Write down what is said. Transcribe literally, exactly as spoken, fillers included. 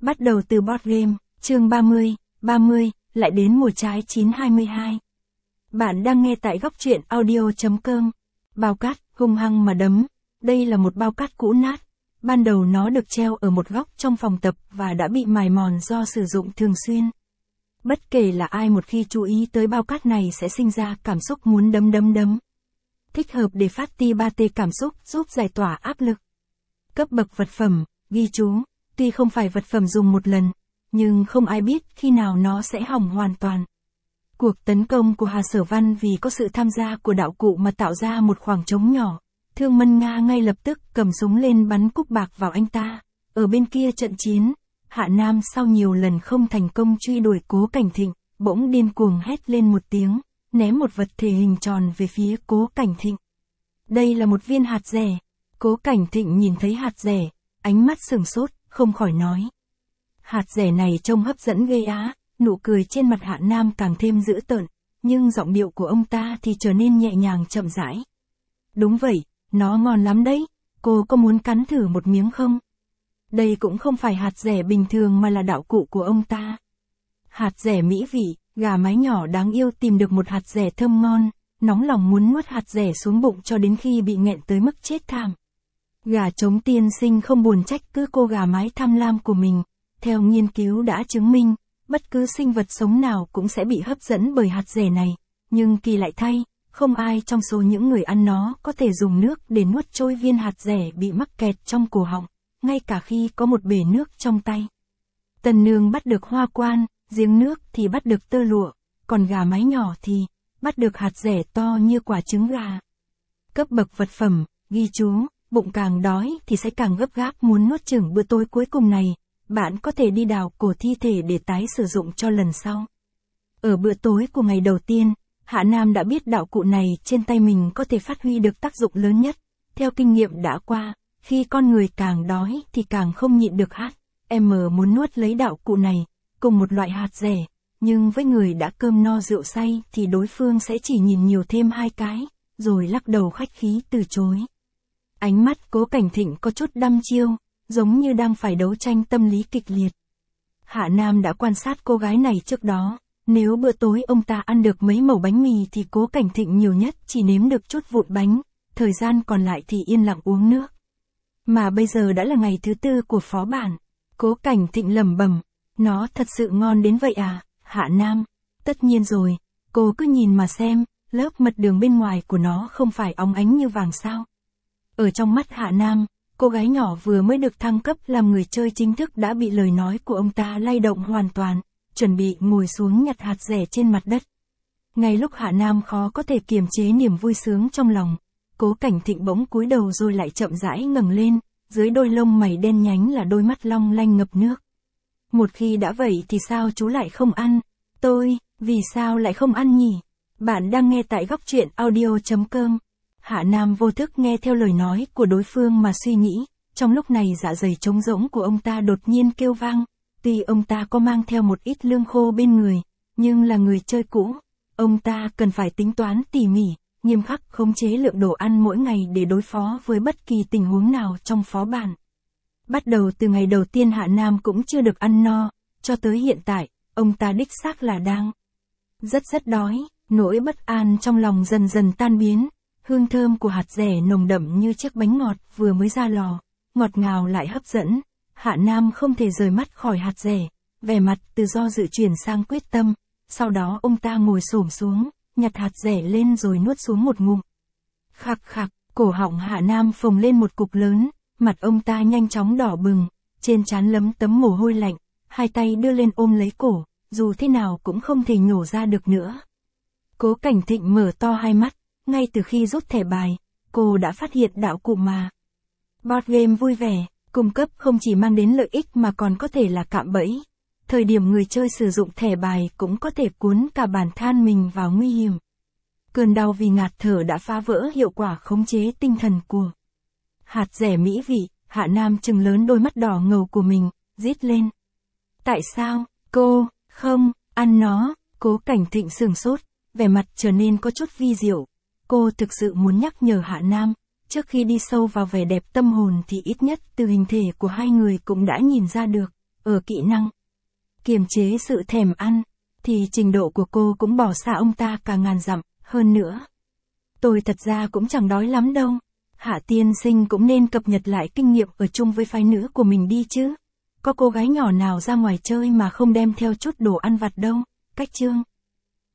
Bắt đầu từ board game, chương ba mươi, ba mươi, lại đến mùa trái chín hai mươi hai. Bạn đang nghe tại góc truyện audio.com. Bao cát, hung hăng mà đấm. Đây là một bao cát cũ nát. Ban đầu nó được treo ở một góc trong phòng tập và đã bị mài mòn do sử dụng thường xuyên. Bất kể là ai một khi chú ý tới bao cát này sẽ sinh ra cảm xúc muốn đấm đấm đấm. Thích hợp để phát ti ba tê cảm xúc, giúp giải tỏa áp lực. Cấp bậc vật phẩm, ghi chú, tuy không phải vật phẩm dùng một lần, nhưng không ai biết khi nào nó sẽ hỏng hoàn toàn. Cuộc tấn công của Hà Sở Văn vì có sự tham gia của đạo cụ mà tạo ra một khoảng trống nhỏ. Thương Mân Nga ngay lập tức cầm súng lên bắn cúc bạc vào anh ta. Ở bên kia trận chiến, Hạ Nam sau nhiều lần không thành công truy đuổi Cố Cảnh Thịnh, bỗng điên cuồng hét lên một tiếng, ném một vật thể hình tròn về phía Cố Cảnh Thịnh. Đây là một viên hạt dẻ. Cố Cảnh Thịnh nhìn thấy hạt dẻ, ánh mắt sửng sốt, không khỏi nói. Hạt dẻ này trông hấp dẫn ghê á, nụ cười trên mặt Hạ Nam càng thêm dữ tợn, nhưng giọng điệu của ông ta thì trở nên nhẹ nhàng chậm rãi. Đúng vậy, nó ngon lắm đấy, cô có muốn cắn thử một miếng không? Đây cũng không phải hạt dẻ bình thường mà là đạo cụ của ông ta. Hạt dẻ mỹ vị, gà mái nhỏ đáng yêu tìm được một hạt dẻ thơm ngon, nóng lòng muốn nuốt hạt dẻ xuống bụng cho đến khi bị nghẹn tới mức chết thảm. Gà trống tiên sinh không buồn trách cứ cô gà mái tham lam của mình. Theo nghiên cứu đã chứng minh, bất cứ sinh vật sống nào cũng sẽ bị hấp dẫn bởi hạt dẻ này, nhưng kỳ lại thay, không ai trong số những người ăn nó có thể dùng nước để nuốt trôi viên hạt dẻ bị mắc kẹt trong cổ họng, ngay cả khi có một bể nước trong tay. Tần nương bắt được hoa quan, giếng nước thì bắt được tơ lụa, còn gà mái nhỏ thì bắt được hạt dẻ to như quả trứng gà. Cấp bậc vật phẩm, ghi chú, bụng càng đói thì sẽ càng gấp gáp muốn nuốt chửng bữa tối cuối cùng này. Bạn có thể đi đào cổ thi thể để tái sử dụng cho lần sau. Ở bữa tối của ngày đầu tiên, Hạ Nam đã biết đạo cụ này trên tay mình có thể phát huy được tác dụng lớn nhất. Theo kinh nghiệm đã qua, khi con người càng đói thì càng không nhịn được hát. Em muốn nuốt lấy đạo cụ này, cùng một loại hạt dẻ, nhưng với người đã cơm no rượu say thì đối phương sẽ chỉ nhìn nhiều thêm hai cái, rồi lắc đầu khách khí từ chối. Ánh mắt Cố Cảnh Thịnh có chút đăm chiêu, giống như đang phải đấu tranh tâm lý kịch liệt. Hạ Nam đã quan sát cô gái này trước đó, nếu bữa tối ông ta ăn được mấy mẩu bánh mì thì Cố Cảnh Thịnh nhiều nhất chỉ nếm được chút vụn bánh, thời gian còn lại thì yên lặng uống nước. Mà bây giờ đã là ngày thứ tư của phó bản. Cố Cảnh Thịnh lẩm bẩm, nó thật sự ngon đến vậy à, Hạ Nam? Tất nhiên rồi, cô cứ nhìn mà xem, lớp mật đường bên ngoài của nó không phải óng ánh như vàng sao. Ở trong mắt Hạ Nam, cô gái nhỏ vừa mới được thăng cấp làm người chơi chính thức đã bị lời nói của ông ta lay động hoàn toàn, chuẩn bị ngồi xuống nhặt hạt dẻ trên mặt đất. Ngay lúc Hạ Nam khó có thể kiềm chế niềm vui sướng trong lòng, Cố Cảnh Thịnh bỗng cúi đầu rồi lại chậm rãi ngẩng lên, dưới đôi lông mày đen nhánh là đôi mắt long lanh ngập nước. Một khi đã vậy thì sao chú lại không ăn? Tôi, vì sao lại không ăn nhỉ? Bạn đang nghe tại góc truyện audio.com. Hạ Nam vô thức nghe theo lời nói của đối phương mà suy nghĩ, trong lúc này dạ dày trống rỗng của ông ta đột nhiên kêu vang, tuy ông ta có mang theo một ít lương khô bên người, nhưng là người chơi cũ, ông ta cần phải tính toán tỉ mỉ, nghiêm khắc khống chế lượng đồ ăn mỗi ngày để đối phó với bất kỳ tình huống nào trong phó bản. Bắt đầu từ ngày đầu tiên Hạ Nam cũng chưa được ăn no, cho tới hiện tại, ông ta đích xác là đang rất rất đói, nỗi bất an trong lòng dần dần tan biến. Hương thơm của hạt dẻ nồng đậm như chiếc bánh ngọt vừa mới ra lò, ngọt ngào lại hấp dẫn. Hạ Nam không thể rời mắt khỏi hạt dẻ, vẻ mặt từ do dự chuyển sang quyết tâm. Sau đó ông ta ngồi xổm xuống, nhặt hạt dẻ lên rồi nuốt xuống một ngụm. Khạc khạc, cổ họng Hạ Nam phồng lên một cục lớn, mặt ông ta nhanh chóng đỏ bừng, trên trán lấm tấm mồ hôi lạnh, hai tay đưa lên ôm lấy cổ, dù thế nào cũng không thể nhổ ra được nữa. Cố Cảnh Thịnh mở to hai mắt. Ngay từ khi rút thẻ bài, cô đã phát hiện đạo cụ mà. Board game vui vẻ, cung cấp không chỉ mang đến lợi ích mà còn có thể là cạm bẫy. Thời điểm người chơi sử dụng thẻ bài cũng có thể cuốn cả bản thân mình vào nguy hiểm. Cơn đau vì ngạt thở đã phá vỡ hiệu quả khống chế tinh thần của hạt dẻ mỹ vị. Hạ Nam trừng lớn đôi mắt đỏ ngầu của mình, rít lên. Tại sao, cô, không, ăn nó? Cố Cảnh Thịnh sửng sốt, vẻ mặt trở nên có chút vi diệu. Cô thực sự muốn nhắc nhở Hạ Nam, trước khi đi sâu vào vẻ đẹp tâm hồn thì ít nhất từ hình thể của hai người cũng đã nhìn ra được, ở kỹ năng kiềm chế sự thèm ăn, thì trình độ của cô cũng bỏ xa ông ta cả ngàn dặm, hơn nữa. Tôi thật ra cũng chẳng đói lắm đâu. Hạ tiên sinh cũng nên cập nhật lại kinh nghiệm ở chung với phái nữ của mình đi chứ. Có cô gái nhỏ nào ra ngoài chơi mà không đem theo chút đồ ăn vặt đâu. Cách chương